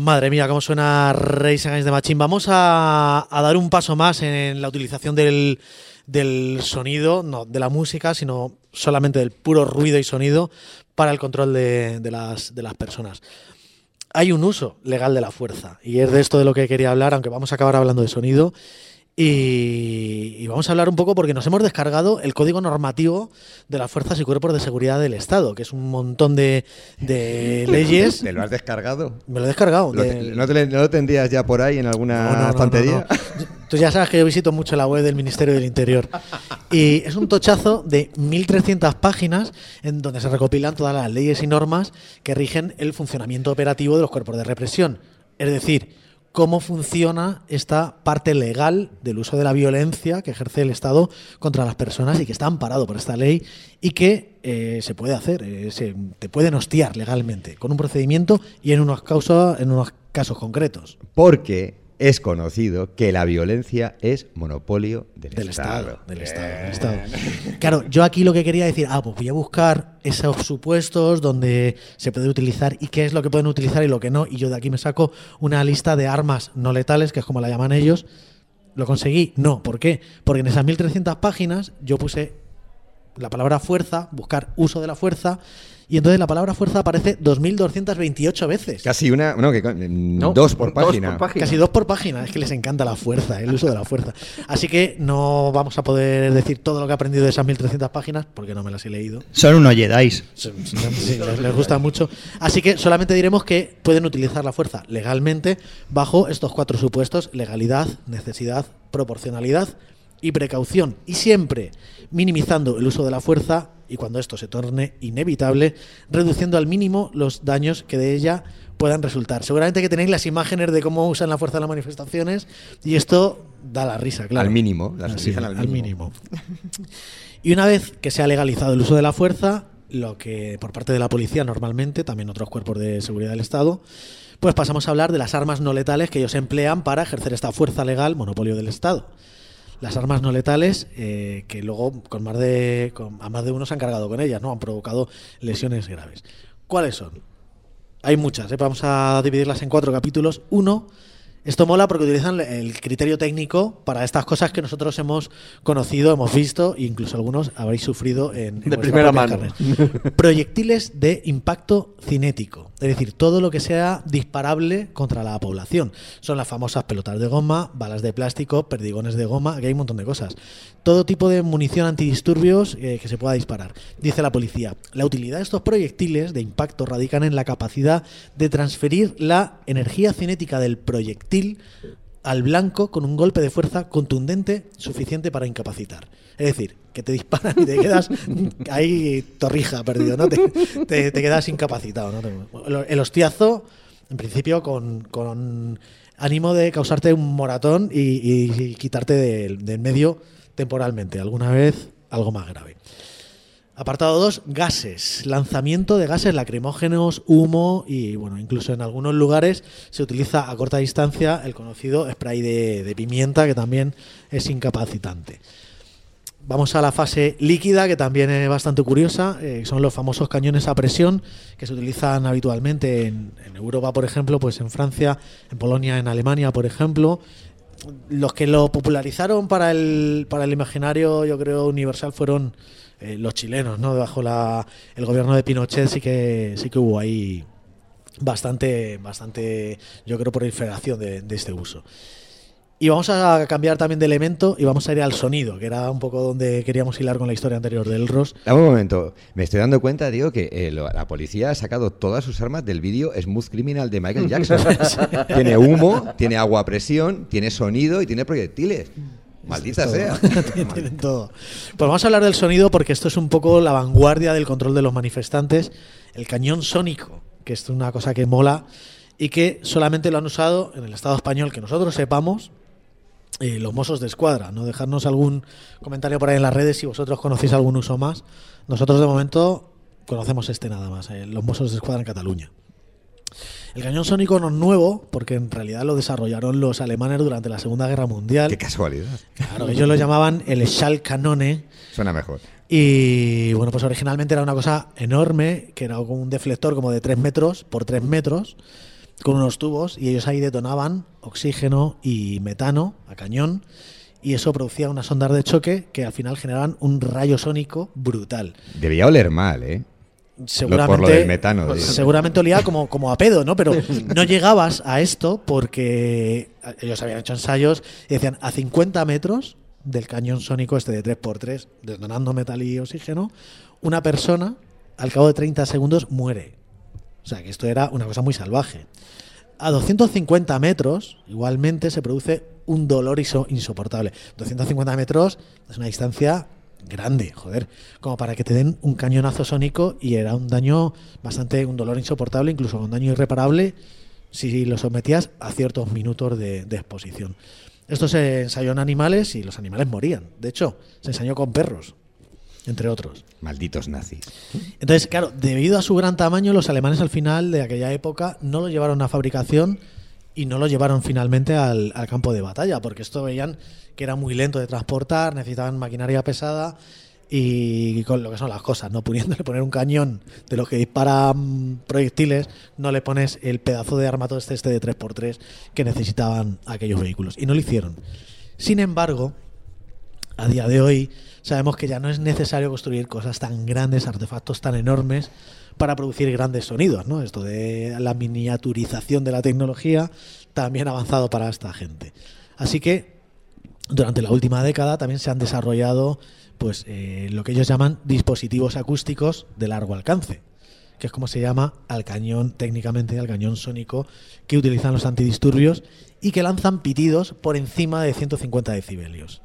Madre mía, cómo suena Rage Against the Machine. Vamos a dar un paso más en la utilización del sonido, no de la música, sino solamente del puro ruido y sonido para el control de las personas. Hay un uso legal de la fuerza y es de esto de lo que quería hablar, aunque vamos a acabar hablando de sonido. Y vamos a hablar un poco porque nos hemos descargado el código normativo de las fuerzas y cuerpos de seguridad del Estado, que es un montón de leyes. ¿Te lo has descargado? Me lo he descargado. ¿No lo tendrías ya por ahí en alguna estantería? No. Tú ya sabes que yo visito mucho la web del Ministerio del Interior. Y es un tochazo de 1.300 páginas en donde se recopilan todas las leyes y normas que rigen el funcionamiento operativo de los cuerpos de represión. Es decir, cómo funciona esta parte legal del uso de la violencia que ejerce el Estado contra las personas y que está amparado por esta ley y que se puede hacer, te pueden hostiar legalmente con un procedimiento y en unos casos concretos. Porque es conocido que la violencia es monopolio del Estado. Del Estado. Claro, yo aquí lo que quería decir, pues voy a buscar esos supuestos donde se puede utilizar y qué es lo que pueden utilizar y lo que no. Y yo de aquí me saco una lista de armas no letales, que es como la llaman ellos. ¿Lo conseguí? No. ¿Por qué? Porque en esas 1.300 páginas yo puse la palabra fuerza, buscar uso de la fuerza, y entonces la palabra fuerza aparece 2.228 veces. Casi dos por página. Casi 2 por página. Es que les encanta la fuerza, el uso de la fuerza. Así que no vamos a poder decir todo lo que he aprendido de esas 1.300 páginas, porque no me las he leído. Son unos Jedi. Sí, les gusta mucho. Así que solamente diremos que pueden utilizar la fuerza legalmente bajo estos 4 supuestos: legalidad, necesidad, proporcionalidad y precaución, y siempre minimizando el uso de la fuerza y, cuando esto se torne inevitable, reduciendo al mínimo los daños que de ella puedan resultar. Seguramente que tenéis las imágenes de cómo usan la fuerza en las manifestaciones y esto da la risa, claro. Al mínimo, las utilizan al mínimo. Y una vez que se ha legalizado el uso de la fuerza, lo que por parte de la policía normalmente, también otros cuerpos de seguridad del Estado, pues pasamos a hablar de las armas no letales que ellos emplean para ejercer esta fuerza legal, monopolio del Estado. Las armas no letales, que luego a más de uno se han cargado con ellas, ¿no? Han provocado lesiones graves. ¿Cuáles son? Hay muchas, vamos a dividirlas en 4 capítulos. 1, esto mola porque utilizan el criterio técnico para estas cosas que nosotros hemos conocido, hemos visto, e incluso algunos habréis sufrido en de primera mano. Proyectiles de impacto cinético, es decir, todo lo que sea disparable contra la población. Son las famosas pelotas de goma, balas de plástico, perdigones de goma, aquí hay un montón de cosas. Todo tipo de munición antidisturbios que se pueda disparar. Dice la policía, la utilidad de estos proyectiles de impacto radican en la capacidad de transferir la energía cinética del proyectil al blanco con un golpe de fuerza contundente suficiente para incapacitar. Es decir, que te disparan y te quedas ahí torrija perdido, ¿no? Te quedas incapacitado, ¿no? El hostiazo, en principio, con ánimo de causarte un moratón y quitarte del medio temporalmente. Alguna vez algo más grave. Apartado 2, gases. Lanzamiento de gases lacrimógenos, humo y, bueno, incluso en algunos lugares se utiliza a corta distancia el conocido spray de pimienta, que también es incapacitante. Vamos a la fase líquida, que también es bastante curiosa. Son los famosos cañones a presión que se utilizan habitualmente en Europa, por ejemplo, pues en Francia, en Polonia, en Alemania, por ejemplo. Los que lo popularizaron para el imaginario, yo creo, universal fueron los chilenos, ¿no? Bajo el gobierno de Pinochet sí que hubo ahí bastante, yo creo, proliferación de este uso. Y vamos a cambiar también de elemento y vamos a ir al sonido, que era un poco donde queríamos hilar con la historia anterior del ROS. Dame un momento, me estoy dando cuenta, digo, que la policía ha sacado todas sus armas del vídeo Smooth Criminal de Michael Jackson. Sí. Tiene humo, tiene agua a presión, tiene sonido y tiene proyectiles. Maldita sea. Tienen todo. Pues vamos a hablar del sonido porque esto es un poco la vanguardia del control de los manifestantes. El cañón sónico, que es una cosa que mola y que solamente lo han usado en el Estado español, que nosotros sepamos, los Mossos de Escuadra. No dejarnos algún comentario por ahí en las redes si vosotros conocéis algún uso más. Nosotros de momento conocemos nada más, los Mossos de Escuadra en Cataluña. El cañón sónico no es nuevo, porque en realidad lo desarrollaron los alemanes durante la Segunda Guerra Mundial. ¡Qué casualidad! Claro, ellos lo llamaban el Schallkanone. Suena mejor. Y bueno, pues originalmente era una cosa enorme, que era como un deflector como de 3 metros por 3 metros, con unos tubos y ellos ahí detonaban oxígeno y metano a cañón y eso producía unas ondas de choque que al final generaban un rayo sónico brutal. Debía oler mal, ¿eh? Seguramente, por lo del metano. Pues, seguramente olía como a pedo, ¿no? Pero no llegabas a esto porque ellos habían hecho ensayos y decían a 50 metros del cañón sónico este de 3x3, detonando metal y oxígeno, una persona al cabo de 30 segundos muere. O sea que esto era una cosa muy salvaje. A 250 metros, igualmente, se produce un dolor insoportable. 250 metros es una distancia grande, joder, como para que te den un cañonazo sónico y era un daño un dolor insoportable, incluso un daño irreparable si lo sometías a ciertos minutos de exposición. Esto se ensayó en animales y los animales morían. De hecho, se ensayó con perros, entre otros. Malditos nazis. Entonces, claro, debido a su gran tamaño, los alemanes al final de aquella época no lo llevaron a fabricación y no lo llevaron finalmente al campo de batalla, porque esto veían que era muy lento de transportar, necesitaban maquinaria pesada y con lo que son las cosas, no pudiéndole poner un cañón de los que disparan proyectiles, no le pones el pedazo de armatoste este de 3x3 que necesitaban aquellos vehículos. Y no lo hicieron. Sin embargo, a día de hoy sabemos que ya no es necesario construir cosas tan grandes, artefactos tan enormes para producir grandes sonidos, ¿no? Esto de la miniaturización de la tecnología también ha avanzado para esta gente. Así que durante la última década también se han desarrollado pues lo que ellos llaman dispositivos acústicos de largo alcance, que es como se llama al cañón, técnicamente al cañón sónico que utilizan los antidisturbios y que lanzan pitidos por encima de 150 decibelios.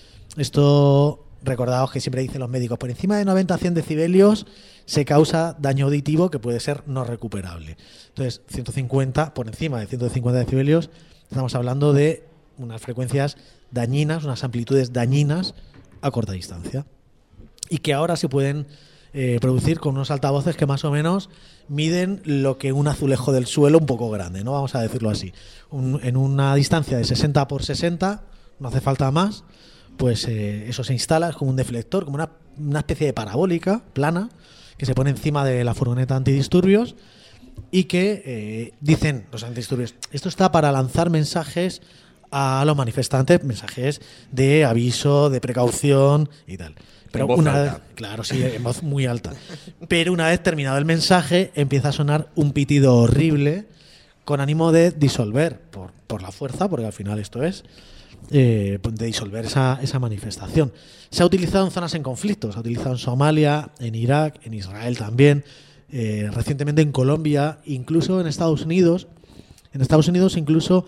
Esto, recordaos que siempre dicen los médicos, por encima de 90 a 100 decibelios se causa daño auditivo que puede ser no recuperable. Entonces, 150, por encima de 150 decibelios, estamos hablando de unas frecuencias dañinas, unas amplitudes dañinas a corta distancia. Y que ahora se pueden producir con unos altavoces que más o menos miden lo que un azulejo del suelo un poco grande, ¿no? Vamos a decirlo así. En una distancia de 60 por 60, no hace falta más, pues eso se instala, es como un deflector, como una especie de parabólica plana que se pone encima de la furgoneta antidisturbios y que dicen los antidisturbios, esto está para lanzar mensajes a los manifestantes, mensajes de aviso, de precaución y tal. Pero una vez, claro, sí, en voz muy alta. Pero una vez terminado el mensaje, empieza a sonar un pitido horrible con ánimo de disolver por la fuerza, porque al final esto es de disolver esa manifestación. Se ha utilizado en zonas en conflicto, se ha utilizado en Somalia, en Irak, en Israel también, recientemente en Colombia, incluso en Estados Unidos. En Estados Unidos incluso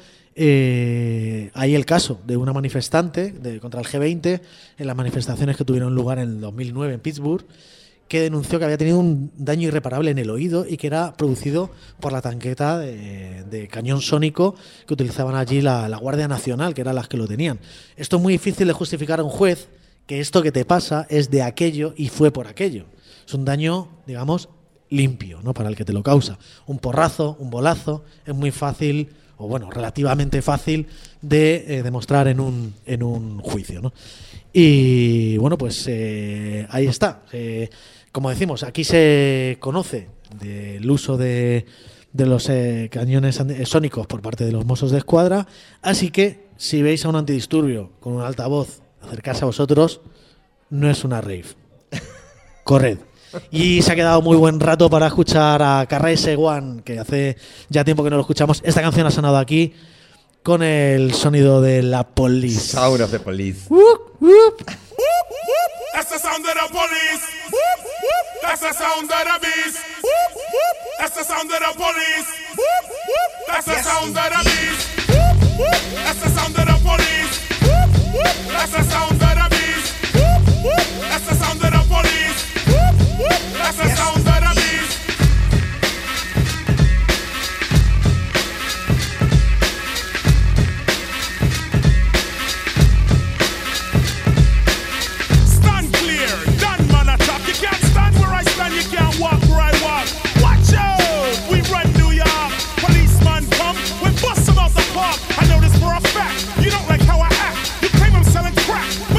hay el caso de una manifestante contra el G20 en las manifestaciones que tuvieron lugar en el 2009 en Pittsburgh, que denunció que había tenido un daño irreparable en el oído y que era producido por la tanqueta de cañón sónico que utilizaban allí la Guardia Nacional, que eran las que lo tenían. Esto es muy difícil de justificar a un juez, que esto que te pasa es de aquello y fue por aquello. Es un daño, digamos, limpio, ¿no? Para el que te lo causa. Un porrazo, un bolazo, es muy fácil, o bueno, relativamente fácil de demostrar en un juicio, ¿no? Y bueno, pues ahí está. Como decimos, aquí se conoce del uso de los cañones sónicos por parte de los Mossos de Escuadra, así que si veis a un antidisturbio con un altavoz acercarse a vosotros, no es una rave. Corred. Y se ha quedado muy buen rato para escuchar a Carrese One, que hace ya tiempo que no lo escuchamos. Esta canción ha sonado aquí con el sonido de la Police. Sound of the Police. Whoop, whoop. That's the sound of the police. That's the sound of the beast. That's the sound of the police. That's the sound of the beast. That's the sound of the police. That's the sound of the beast. That's the sound of the police. That's the sound of the beast. Stand clear, done man attack. You can't stand where I stand, you can't walk where I walk. Watch out, we run New York. Policeman come, we bust them out the park. I know this for a fact, you don't like how I act. You claim I'm selling crack.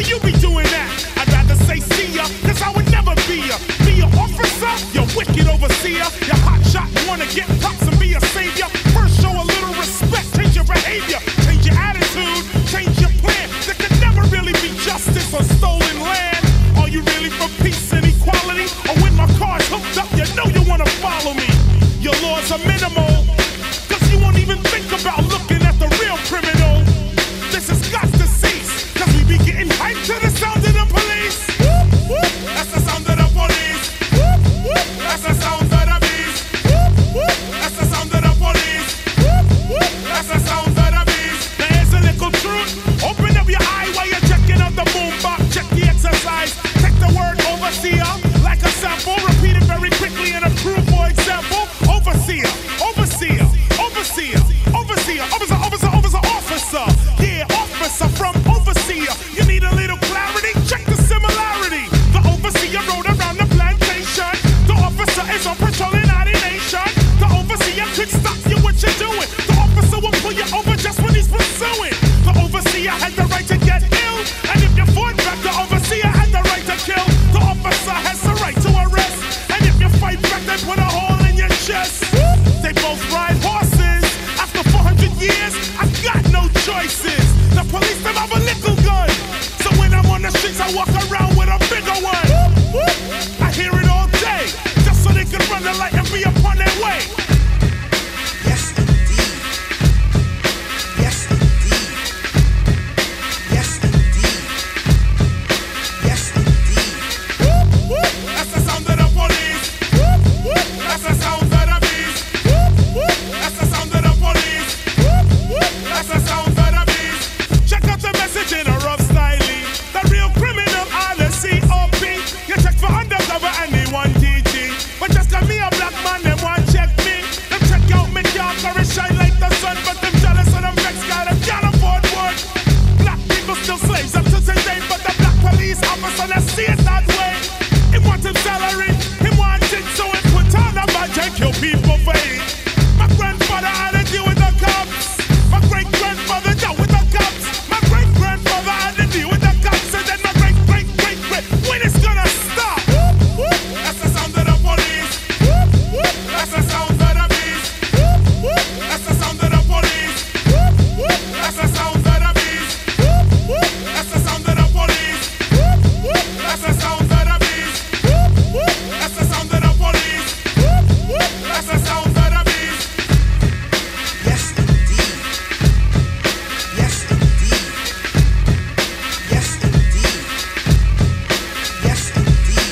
the streets, I walk around with a bigger one. I hear it all day, just so they can run the light and be upon their way. Yes, indeed. Yes, indeed. Yes, indeed. Yes, indeed. That's the sound of the police. That's the sound of the beast. That's the sound of the police. That's the sound of the beast. Check out the message in a rough styling. The real criminal are the COP. You check for undercover and they want TG. But just cause me a black man, they want check me. Them check out me car, car it shine like the sun. But them jealous of them vex, got them can't afford one. Black people still slaves up to today. But the black police officer, they see it that way. He want him salary, he want it, so he put on a badge and kill people for it. My grandfather had to deal with the cops. My great-grandfather dealt with the cops. My great-grandfather had to deal with the cops. And then my great-great-great-great, when it's gonna stop? That's the sound of the police. That's the sound of the beast. That's the sound of the police. That's the sound of the beast. That's the sound of the police. That's the sound of the beast. That's the sound of the police. That's the sound of the beast. Yes, indeed. Yes, indeed. Yes, indeed. Yes, indeed.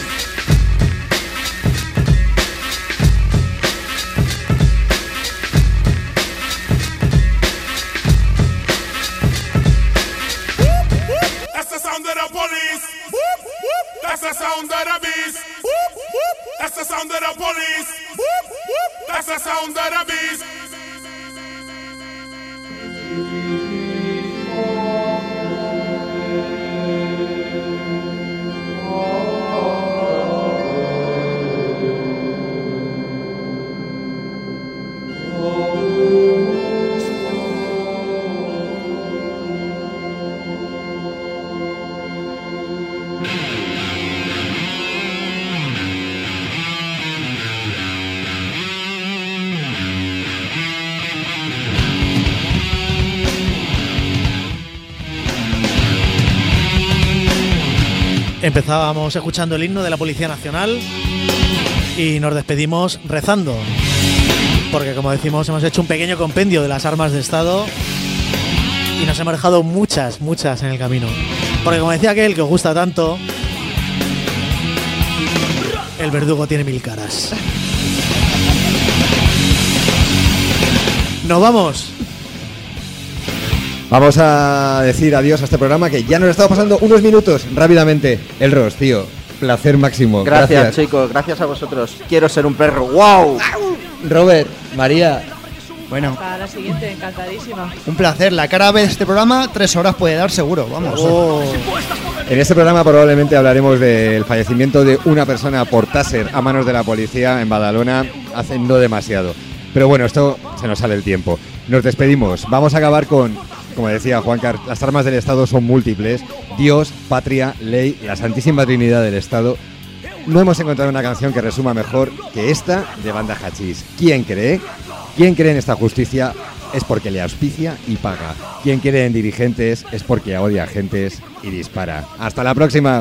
That's the sound of the police. That's the sound of the beast. That's the sound of the police. That's the sound of the beast. Empezábamos escuchando el himno de la Policía Nacional y nos despedimos rezando. Porque, como decimos, hemos hecho un pequeño compendio de las armas de Estado y nos hemos dejado muchas en el camino. Porque, como decía aquel que os gusta tanto, el verdugo tiene 1000 caras. ¡Nos vamos! Vamos a decir adiós a este programa que ya nos estamos pasando unos minutos rápidamente. Elros, tío, placer máximo. Gracias, chicos, gracias a vosotros. Quiero ser un perro. ¡Wow! Robert, María. Bueno, Hasta la siguiente, encantadísima. un placer. La cara B de este programa 3 horas puede dar seguro, vamos. En este programa probablemente hablaremos del fallecimiento de una persona por taser a manos de la policía en Badalona hace no demasiado. Pero bueno, esto se nos sale el tiempo. Nos despedimos. Vamos a acabar con, como decía Juancar, las armas del Estado son múltiples. Dios, patria, ley, la Santísima Trinidad del Estado. No hemos encontrado una canción que resuma mejor que esta de Banda Hachís. ¿Quién cree? ¿Quién cree en esta justicia? Es porque le auspicia y paga. ¿Quién cree en dirigentes? Es porque odia a gentes y dispara. ¡Hasta la próxima!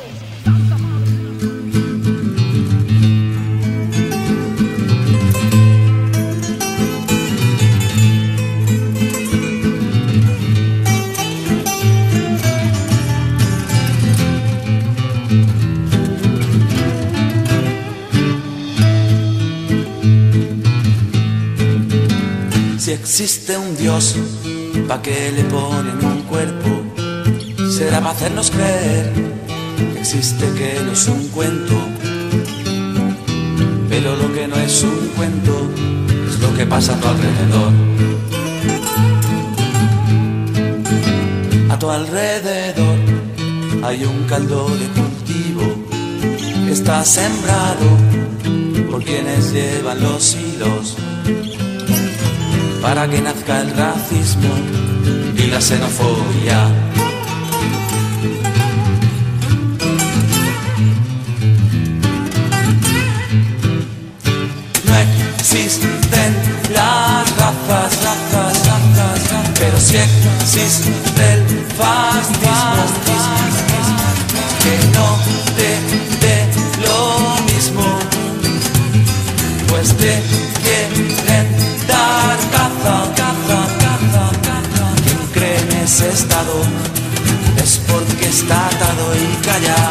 Si existe un Dios, ¿pa' qué le ponen un cuerpo? Será para hacernos creer que existe, que no es un cuento. Pero lo que no es un cuento es lo que pasa a tu alrededor. A tu alrededor hay un caldo de cultivo que está sembrado por quienes llevan los hilos para que nazca el racismo y la xenofobia. No existen las razas, pero sí existe el fascismo. es porque está atado y calla.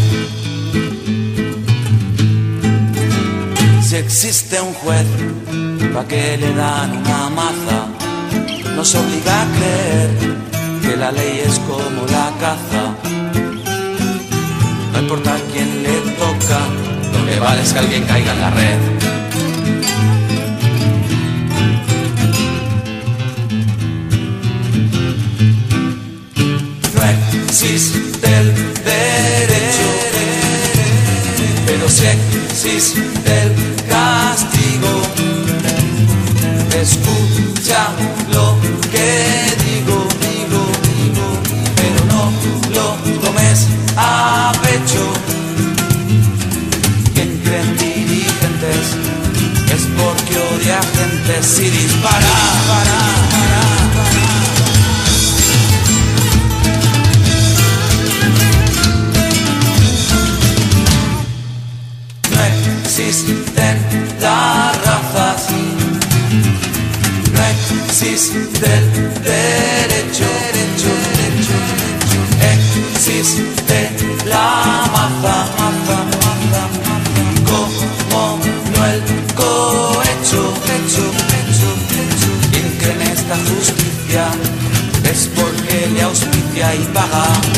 Si existe un juez, ¿pa' qué le dan una maza? Nos obliga a creer que la ley es como la caza. No importa a quién le toca, lo que vale es que alguien caiga en la red. No existe el derecho, pero sí existe el castigo. Escucha lo que digo, pero no lo tomes a pecho. Quien cree en dirigentes es porque odia gentes y dispara. No existen las razas, no existe el derecho, existe la maza, como no el cohecho. Quien cree en esta justicia es porque le auspicia y paga.